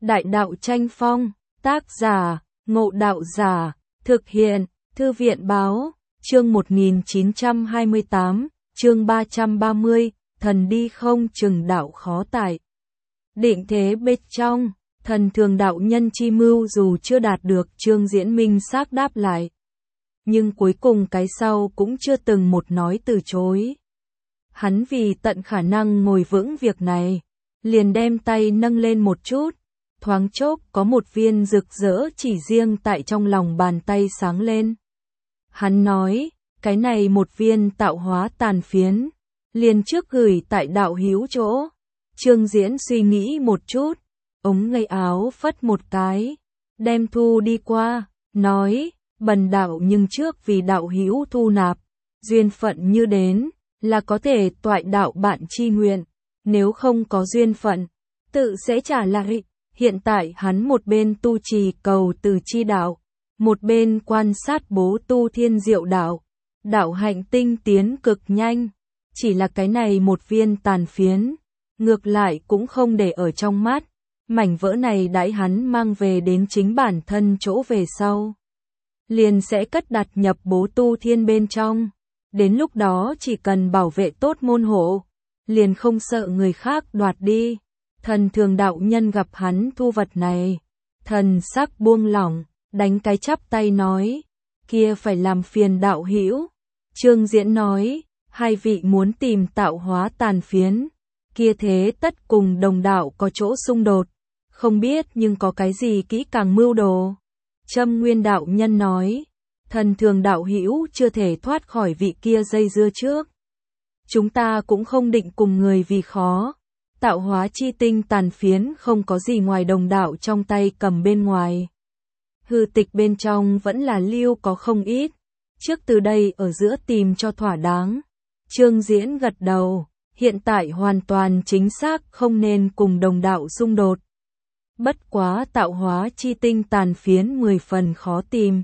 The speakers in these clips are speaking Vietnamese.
Đại đạo tranh phong, tác giả, Ngộ Đạo Giả, thực hiện, Thư viện báo, chương 1928, chương 330, thần đi không chừng đạo khó tại. Định thế bên trong, thần thường đạo nhân chi mưu dù chưa đạt được Trương Diễn minh xác đáp lại. Nhưng cuối cùng cái sau cũng chưa từng một nói từ chối. Hắn vì tận khả năng ngồi vững việc này, liền đem tay nâng lên một chút, thoáng chốc có một viên rực rỡ chỉ riêng tại trong lòng bàn tay sáng lên. Hắn nói, cái này một viên tạo hóa tàn phiến, liền trước gửi tại đạo hữu chỗ. Trương Diễn suy nghĩ một chút, ống tay áo phất một cái, đem thu đi qua, nói, bần đạo nhưng trước vì đạo hữu thu nạp, duyên phận như đến, là có thể toại đạo bạn chi nguyện, nếu không có duyên phận, tự sẽ trả lại. Hiện tại hắn một bên tu trì cầu từ chi đạo, một bên quan sát bố tu thiên diệu đạo, đạo hạnh tinh tiến cực nhanh, chỉ là cái này một viên tàn phiến, ngược lại cũng không để ở trong mắt, mảnh vỡ này đãi hắn mang về đến chính bản thân chỗ về sau, liền sẽ cất đặt nhập bố tu thiên bên trong, đến lúc đó chỉ cần bảo vệ tốt môn hộ, liền không sợ người khác đoạt đi. Thần thường đạo nhân gặp hắn thu vật này, thần sắc buông lỏng, đánh cái chắp tay nói, kia phải làm phiền đạo hữu. Trương Diễn nói, hai vị muốn tìm tạo hóa tàn phiến, kia thế tất cùng đồng đạo có chỗ xung đột, không biết nhưng có cái gì kỹ càng mưu đồ. Châm Nguyên đạo nhân nói, thần thường đạo hữu chưa thể thoát khỏi vị kia dây dưa trước. Chúng ta cũng không định cùng người vì khó. Tạo hóa chi tinh tàn phiến không có gì ngoài đồng đạo trong tay cầm bên ngoài. Hư tịch bên trong vẫn là lưu có không ít. Trước từ đây ở giữa tìm cho thỏa đáng. Trương Diễn gật đầu, hiện tại hoàn toàn chính xác không nên cùng đồng đạo xung đột. Bất quá tạo hóa chi tinh tàn phiến 10 phần khó tìm.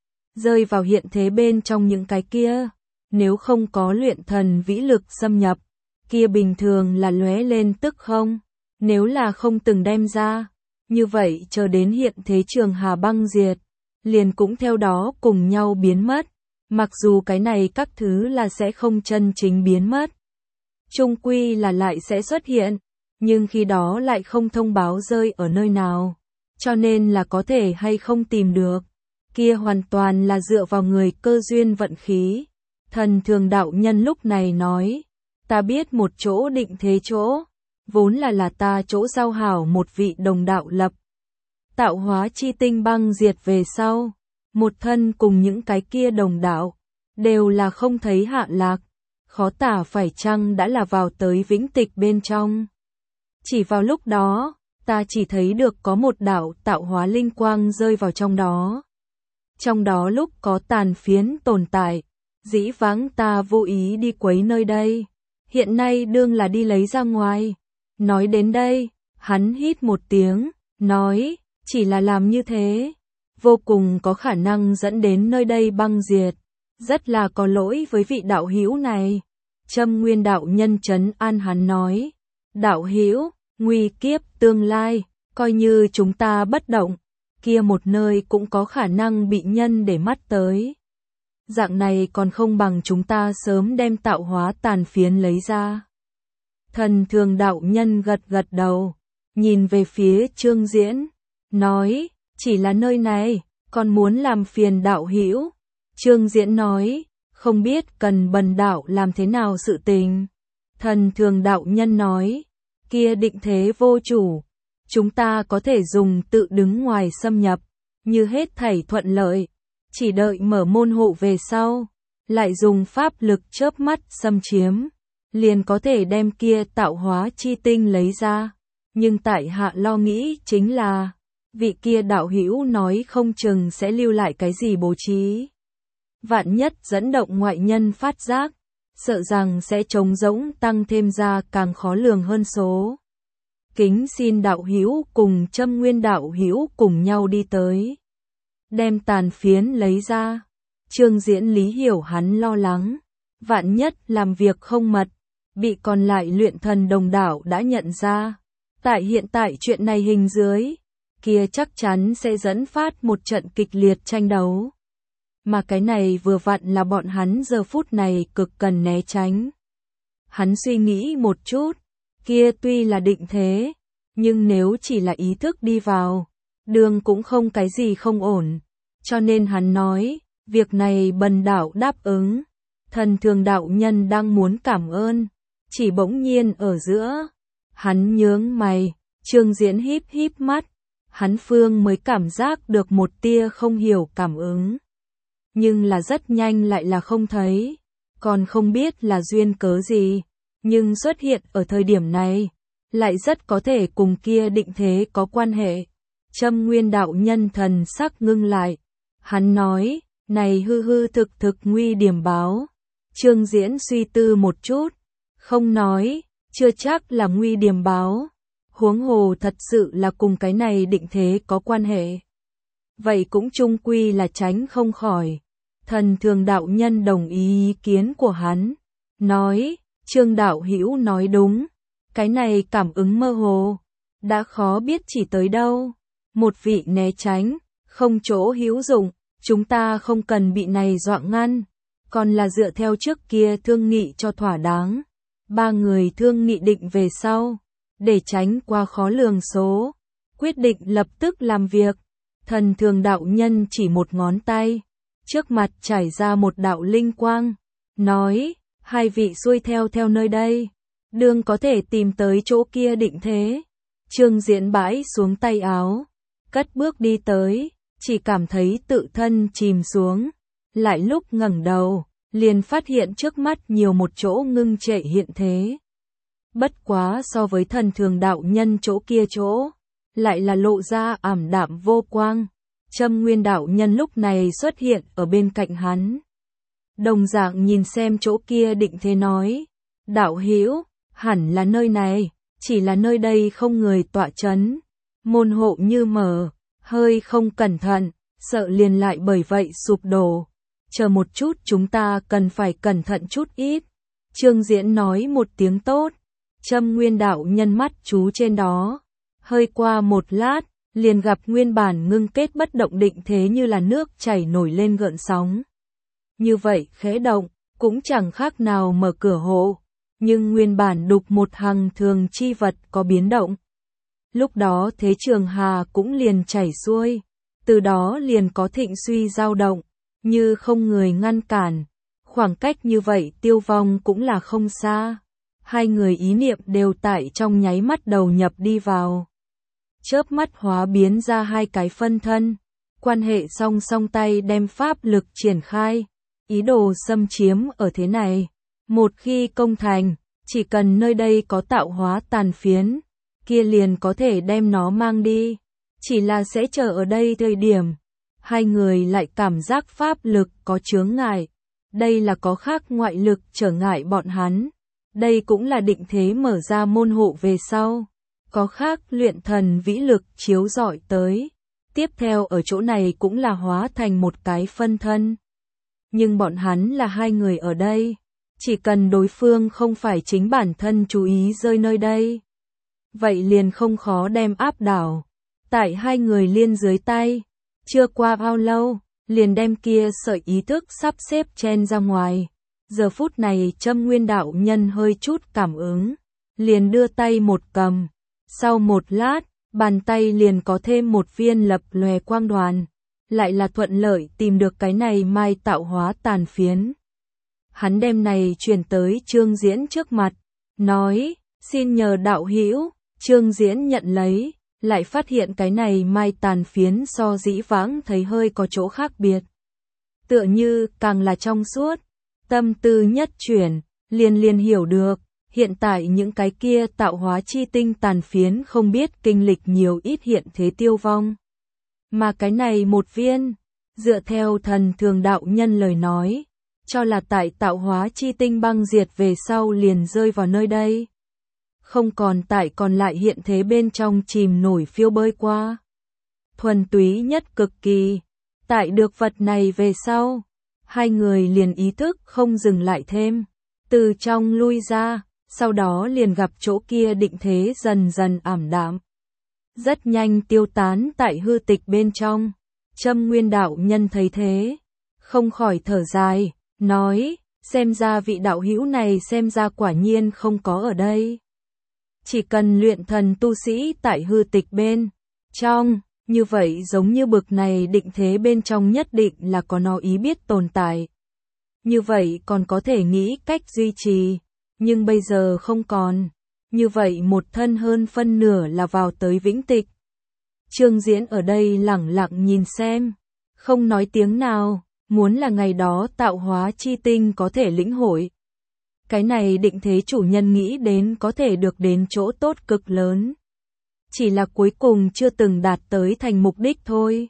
Rơi vào hiện thế bên trong những cái kia, nếu không có luyện thần vĩ lực xâm nhập, kia bình thường là lóe lên tức không, nếu là không từng đem ra, như vậy chờ đến hiện thế trường hà băng diệt, liền cũng theo đó cùng nhau biến mất, mặc dù cái này các thứ là sẽ không chân chính biến mất. Chung quy là lại sẽ xuất hiện, nhưng khi đó lại không thông báo rơi ở nơi nào, cho nên là có thể hay không tìm được, kia hoàn toàn là dựa vào người cơ duyên vận khí. Thần thường đạo nhân lúc này nói, ta biết một chỗ định thế chỗ, vốn là ta chỗ giao hảo một vị đồng đạo lập. Tạo hóa chi tinh băng diệt về sau, một thân cùng những cái kia đồng đạo, đều là không thấy hạ lạc, khó tả phải chăng đã là vào tới vĩnh tịch bên trong. Chỉ vào lúc đó, ta chỉ thấy được có một đạo tạo hóa linh quang rơi vào trong đó. Trong đó lúc có tàn phiến tồn tại, dĩ vãng ta vô ý đi quấy nơi đây. Hiện nay đương là đi lấy ra ngoài. Nói đến đây, hắn hít một tiếng, nói, chỉ là làm như thế, vô cùng có khả năng dẫn đến nơi đây băng diệt, rất là có lỗi với vị đạo hữu này. Châm Nguyên đạo nhân trấn an hắn nói, đạo hữu, nguy kiếp tương lai, coi như chúng ta bất động, kia một nơi cũng có khả năng bị nhân để mắt tới. Dạng này còn không bằng chúng ta sớm đem tạo hóa tàn phiến lấy ra. Thần thường đạo nhân gật gật đầu, nhìn về phía Trương Diễn, nói, chỉ là nơi này, còn muốn làm phiền đạo hữu. Trương Diễn nói, không biết cần bần đạo làm thế nào sự tình. Thần thường đạo nhân nói, kia định thế vô chủ, chúng ta có thể dùng tự đứng ngoài xâm nhập, như hết thảy thuận lợi. Chỉ đợi mở môn hộ về sau, lại dùng pháp lực chớp mắt xâm chiếm, liền có thể đem kia tạo hóa chi tinh lấy ra. Nhưng tại hạ lo nghĩ chính là, vị kia đạo hữu nói không chừng sẽ lưu lại cái gì bố trí. Vạn nhất dẫn động ngoại nhân phát giác, sợ rằng sẽ trống rỗng tăng thêm ra càng khó lường hơn số. Kính xin đạo hữu cùng Châm Nguyên đạo hữu cùng nhau đi tới. Đem tàn phiến lấy ra. Trương Diễn lý hiểu hắn lo lắng, vạn nhất làm việc không mật, bị còn lại luyện thần đồng đạo đã nhận ra. Tại hiện tại chuyện này hình dưới, kia chắc chắn sẽ dẫn phát một trận kịch liệt tranh đấu. Mà cái này vừa vặn là bọn hắn giờ phút này cực cần né tránh. Hắn suy nghĩ một chút, kia tuy là định thế, nhưng nếu chỉ là ý thức đi vào, đường cũng không cái gì không ổn. Cho nên hắn nói, việc này Bần đạo đáp ứng. Thần Thường đạo nhân đang muốn cảm ơn, chỉ bỗng nhiên ở giữa, hắn nhướng mày, Trương Diễn híp híp mắt, hắn phương mới cảm giác được một tia không hiểu cảm ứng. Nhưng là rất nhanh lại là không thấy, còn không biết là duyên cớ gì, nhưng xuất hiện ở thời điểm này, lại rất có thể cùng kia định thế có quan hệ. Châm Nguyên đạo nhân thần sắc ngưng lại, hắn nói, này hư hư thực thực nguy điểm báo. Trương Diễn suy tư một chút, không nói, chưa chắc là nguy điểm báo, huống hồ thật sự là cùng cái này định thế có quan hệ. Vậy cũng chung quy là tránh không khỏi. Thần Thường đạo nhân đồng ý kiến của hắn, nói, Trương đạo hữu nói đúng, cái này cảm ứng mơ hồ, đã khó biết chỉ tới đâu. Một vị né tránh, không chỗ hữu dụng, chúng ta không cần bị này dọa ngăn, còn là dựa theo trước kia thương nghị cho thỏa đáng. Ba người thương nghị định về sau, để tránh qua khó lường số, quyết định lập tức làm việc. Thần Thường đạo nhân chỉ một ngón tay, trước mặt trải ra một đạo linh quang, nói, hai vị xuôi theo nơi đây, đường có thể tìm tới chỗ kia định thế. Trương Diễn bãi xuống tay áo, cất bước đi tới, chỉ cảm thấy tự thân chìm xuống, lại lúc ngẩng đầu, liền phát hiện trước mắt nhiều một chỗ ngưng trệ hiện thế. Bất quá so với Thần Thường đạo nhân chỗ kia chỗ, lại là lộ ra ảm đạm vô quang. Châm Nguyên đạo nhân lúc này xuất hiện ở bên cạnh hắn. Đồng dạng nhìn xem chỗ kia định thế nói, đạo hữu, hẳn là nơi này, chỉ là nơi đây không người tọa chấn, môn hộ như mở, hơi không cẩn thận, sợ liền lại bởi vậy sụp đổ. Chờ một chút, chúng ta cần phải cẩn thận chút ít. Trương Diễn nói một tiếng tốt, Châm Nguyên đạo nhân mắt chú trên đó, hơi qua một lát, liền gặp nguyên bản ngưng kết bất động định thế như là nước chảy nổi lên gợn sóng. Như vậy khẽ động, cũng chẳng khác nào mở cửa hộ, nhưng nguyên bản đục một hằng thường chi vật có biến động. Lúc đó thế trường hà cũng liền chảy xuôi, từ đó liền có thịnh suy dao động, như không người ngăn cản. Khoảng cách như vậy tiêu vong cũng là không xa. Hai người ý niệm đều tại trong nháy mắt đầu nhập đi vào. Chớp mắt hóa biến ra hai cái phân thân, quan hệ song song tay đem pháp lực triển khai, ý đồ xâm chiếm ở thế này. Một khi công thành, chỉ cần nơi đây có tạo hóa tàn phiến, kia liền có thể đem nó mang đi. Chỉ là sẽ chờ ở đây thời điểm, hai người lại cảm giác pháp lực có chướng ngại. Đây là có khác ngoại lực trở ngại bọn hắn. Đây cũng là định thế mở ra môn hộ về sau. Có khác luyện thần vĩ lực chiếu rọi tới. Tiếp theo ở chỗ này cũng là hóa thành một cái phân thân. Nhưng bọn hắn là hai người ở đây. Chỉ cần đối phương không phải chính bản thân chú ý rơi nơi đây, vậy liền không khó đem áp đảo. Tại hai người liên dưới tay, chưa qua bao lâu, liền đem kia sợi ý thức sắp xếp chen ra ngoài. Giờ phút này Châm Nguyên đạo nhân hơi chút cảm ứng, liền đưa tay một cầm. Sau một lát, bàn tay liền có thêm một viên lập lòe quang đoàn, lại là thuận lợi tìm được cái này mai tạo hóa tàn phiến. Hắn đem này truyền tới Trương Diễn trước mặt, nói, xin nhờ đạo hữu. Trương Diễn nhận lấy, lại phát hiện cái này mai tàn phiến so dĩ vãng thấy hơi có chỗ khác biệt. Tựa như càng là trong suốt, tâm tư nhất chuyển, liền hiểu được, hiện tại những cái kia tạo hóa chi tinh tàn phiến không biết kinh lịch nhiều ít hiện thế tiêu vong. Mà cái này một viên, dựa theo Thần Thường đạo nhân lời nói, cho là tại tạo hóa chi tinh băng diệt về sau liền rơi vào nơi đây. Không còn tại còn lại hiện thế bên trong chìm nổi phiêu bơi qua. Thuần túy nhất cực kỳ. Tại được vật này về sau, hai người liền ý thức không dừng lại thêm. Từ trong lui ra, sau đó liền gặp chỗ kia định thế dần dần ảm đạm. rất nhanh tiêu tán tại hư tịch bên trong. Châm Nguyên đạo nhân thấy thế, không khỏi thở dài, nói, xem ra vị đạo hữu này xem ra quả nhiên không có ở đây. Chỉ cần luyện thần tu sĩ tại hư tịch bên trong, như vậy giống như bực này định thế bên trong nhất định là có nó ý biết tồn tại. Như vậy còn có thể nghĩ cách duy trì, nhưng bây giờ không còn. Như vậy một thân hơn phân nửa là vào tới vĩnh tịch. Trương Diễn ở đây lẳng lặng nhìn xem, không nói tiếng nào, muốn là ngày đó tạo hóa chi tinh có thể lĩnh hội. Cái này định thế chủ nhân nghĩ đến có thể được đến chỗ tốt cực lớn. Chỉ là cuối cùng chưa từng đạt tới thành mục đích thôi.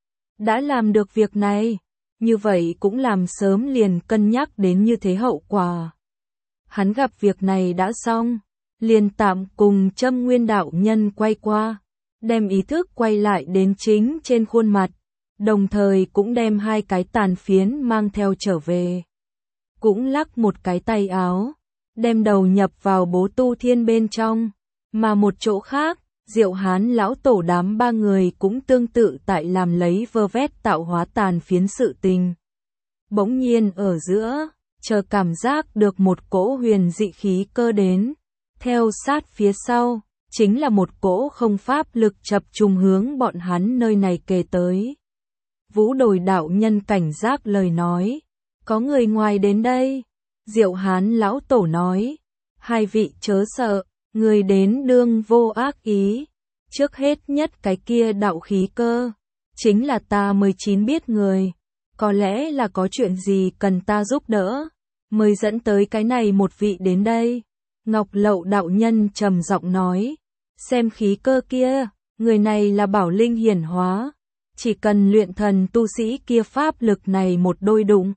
Đã làm được việc này, như vậy cũng làm sớm liền cân nhắc đến như thế hậu quả. Hắn gặp việc này đã xong, liền tạm cùng Châm Nguyên đạo nhân quay qua, đem ý thức quay lại đến chính trên khuôn mặt, đồng thời cũng đem hai cái tàn phiến mang theo trở về. Cũng lắc một cái tay áo, đem đầu nhập vào bố tu thiên bên trong, mà một chỗ khác, Diệu Hán lão tổ đám ba người cũng tương tự tại làm lấy vơ vét tạo hóa tàn phiến sự tình. Bỗng nhiên ở giữa, chờ cảm giác được một cỗ huyền dị khí cơ đến, theo sát phía sau, chính là một cỗ không pháp lực chập trùng hướng bọn hắn nơi này kề tới. Vũ Đồi đạo nhân cảnh giác lời nói, có người ngoài đến đây. Diệu Hán lão tổ nói, hai vị chớ sợ, người đến đương vô ác ý. Trước hết nhất cái kia đạo khí cơ, chính là ta 19 biết người, có lẽ là có chuyện gì cần ta giúp đỡ, mới dẫn tới cái này một vị đến đây. Ngọc Lậu đạo nhân trầm giọng nói, xem khí cơ kia, người này là bảo linh hiển hóa, chỉ cần luyện thần tu sĩ kia pháp lực này một đôi đụng.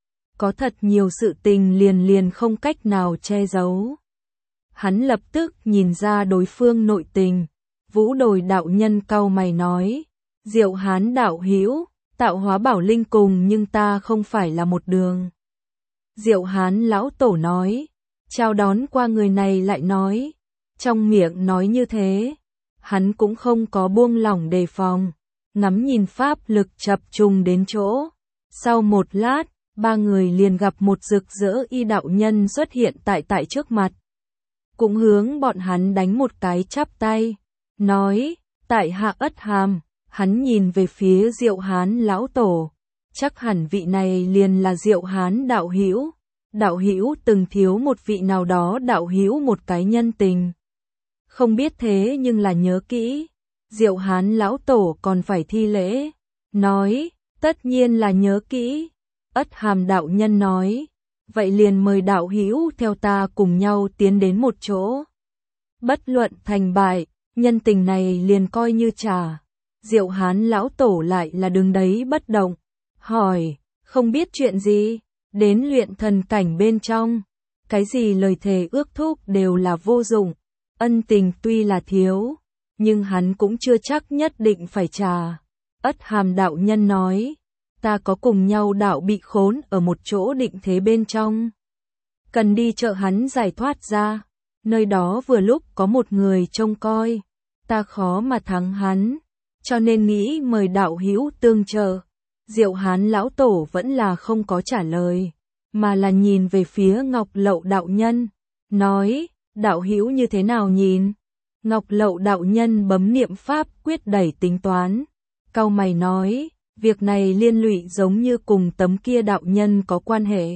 Có thật nhiều sự tình liền không cách nào che giấu. Hắn lập tức nhìn ra đối phương nội tình. Vũ Đồi đạo nhân cau mày nói, Diệu Hán đạo hữu, tạo hóa bảo linh cùng nhưng ta không phải là một đường. Diệu Hán lão tổ nói, chào đón qua người này lại nói, trong miệng nói như thế, hắn cũng không có buông lỏng đề phòng, ngắm nhìn pháp lực chập trùng đến chỗ. Sau một lát, ba người liền gặp một rực rỡ y đạo nhân xuất hiện tại trước mặt. Cũng hướng bọn hắn đánh một cái chắp tay, nói, tại hạ Ất Hàm. Hắn nhìn về phía Diệu Hán lão tổ, chắc hẳn vị này liền là Diệu Hán đạo hữu. Đạo hữu từng thiếu một vị nào đó đạo hữu một cái nhân tình. Không biết thế nhưng là nhớ kỹ. Diệu Hán lão tổ còn phải thi lễ, nói, tất nhiên là nhớ kỹ. Ất Hàm đạo nhân nói, vậy liền mời đạo hữu theo ta cùng nhau tiến đến một chỗ. Bất luận thành bại, nhân tình này liền coi như trả. Diệu Hán lão tổ lại là đứng đấy bất động, hỏi, không biết chuyện gì, đến luyện thần cảnh bên trong, cái gì lời thề ước thúc đều là vô dụng, ân tình tuy là thiếu, nhưng hắn cũng chưa chắc nhất định phải trả. Ất Hàm đạo nhân nói, ta có cùng nhau đạo bị khốn ở một chỗ định thế bên trong, cần đi trợ hắn giải thoát ra, nơi đó vừa lúc có một người trông coi, ta khó mà thắng hắn, cho nên nghĩ mời đạo hữu tương trợ. Diệu Hán lão tổ vẫn là không có trả lời, mà là nhìn về phía Ngọc Lậu đạo nhân, nói, đạo hữu như thế nào nhìn? Ngọc Lậu đạo nhân bấm niệm pháp quyết đẩy tính toán, cau mày nói, việc này liên lụy giống như cùng tấm kia đạo nhân có quan hệ.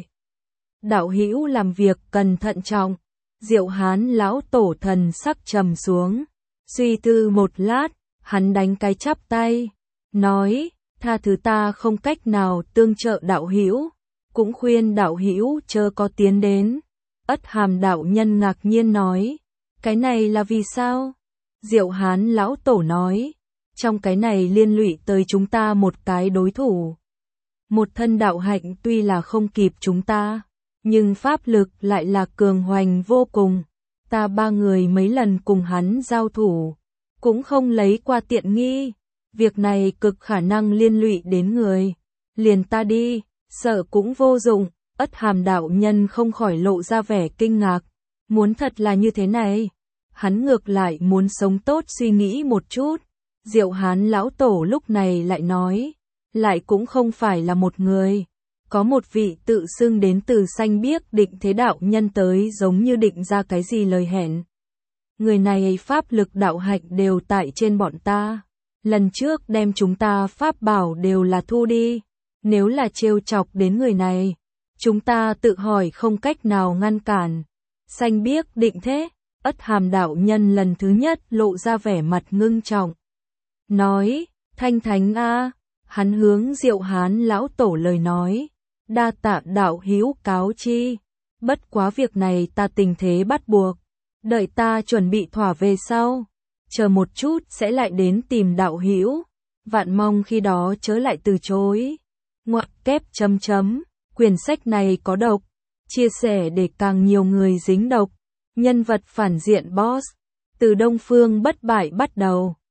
Đạo hữu làm việc cần thận trọng. Diệu Hán lão tổ thần sắc trầm xuống, suy tư một lát, hắn đánh cái chắp tay, nói, tha thứ ta không cách nào tương trợ đạo hữu, cũng khuyên đạo hữu chớ có tiến đến. Ất Hàm đạo nhân ngạc nhiên nói, cái này là vì sao? Diệu Hán lão tổ nói, trong cái này liên lụy tới chúng ta một cái đối thủ. Một thân đạo hạnh tuy là không kịp chúng ta, nhưng pháp lực lại là cường hoành vô cùng. Ta ba người mấy lần cùng hắn giao thủ, cũng không lấy qua tiện nghi. Việc này cực khả năng liên lụy đến người. Liền ta đi, sợ cũng vô dụng. Ất Hàm đạo nhân không khỏi lộ ra vẻ kinh ngạc. Muốn thật là như thế này, hắn ngược lại muốn sống tốt suy nghĩ một chút. Diệu Hán lão tổ lúc này lại nói, lại cũng không phải là một người. Có một vị tự xưng đến từ xanh biếc Định Thế đạo nhân tới giống như định ra cái gì lời hẹn. Người này pháp lực đạo hạnh đều tại trên bọn ta. Lần trước đem chúng ta pháp bảo đều là thu đi. Nếu là trêu chọc đến người này, chúng ta tự hỏi không cách nào ngăn cản. Xanh biếc Định Thế, Ất Hàm đạo nhân lần thứ nhất lộ ra vẻ mặt ngưng trọng. Nói, Thanh Thánh a, hắn hướng Diệu Hán lão tổ lời nói, đa tạ đạo hữu cáo chi, bất quá việc này ta tình thế bắt buộc, đợi ta chuẩn bị thỏa về sau, chờ một chút sẽ lại đến tìm đạo hữu, vạn mong khi đó chớ lại từ chối. Ngoặc kép chấm chấm, quyển sách này có độc, chia sẻ để càng nhiều người dính độc. Nhân vật phản diện boss, từ Đông Phương Bất Bại bắt đầu.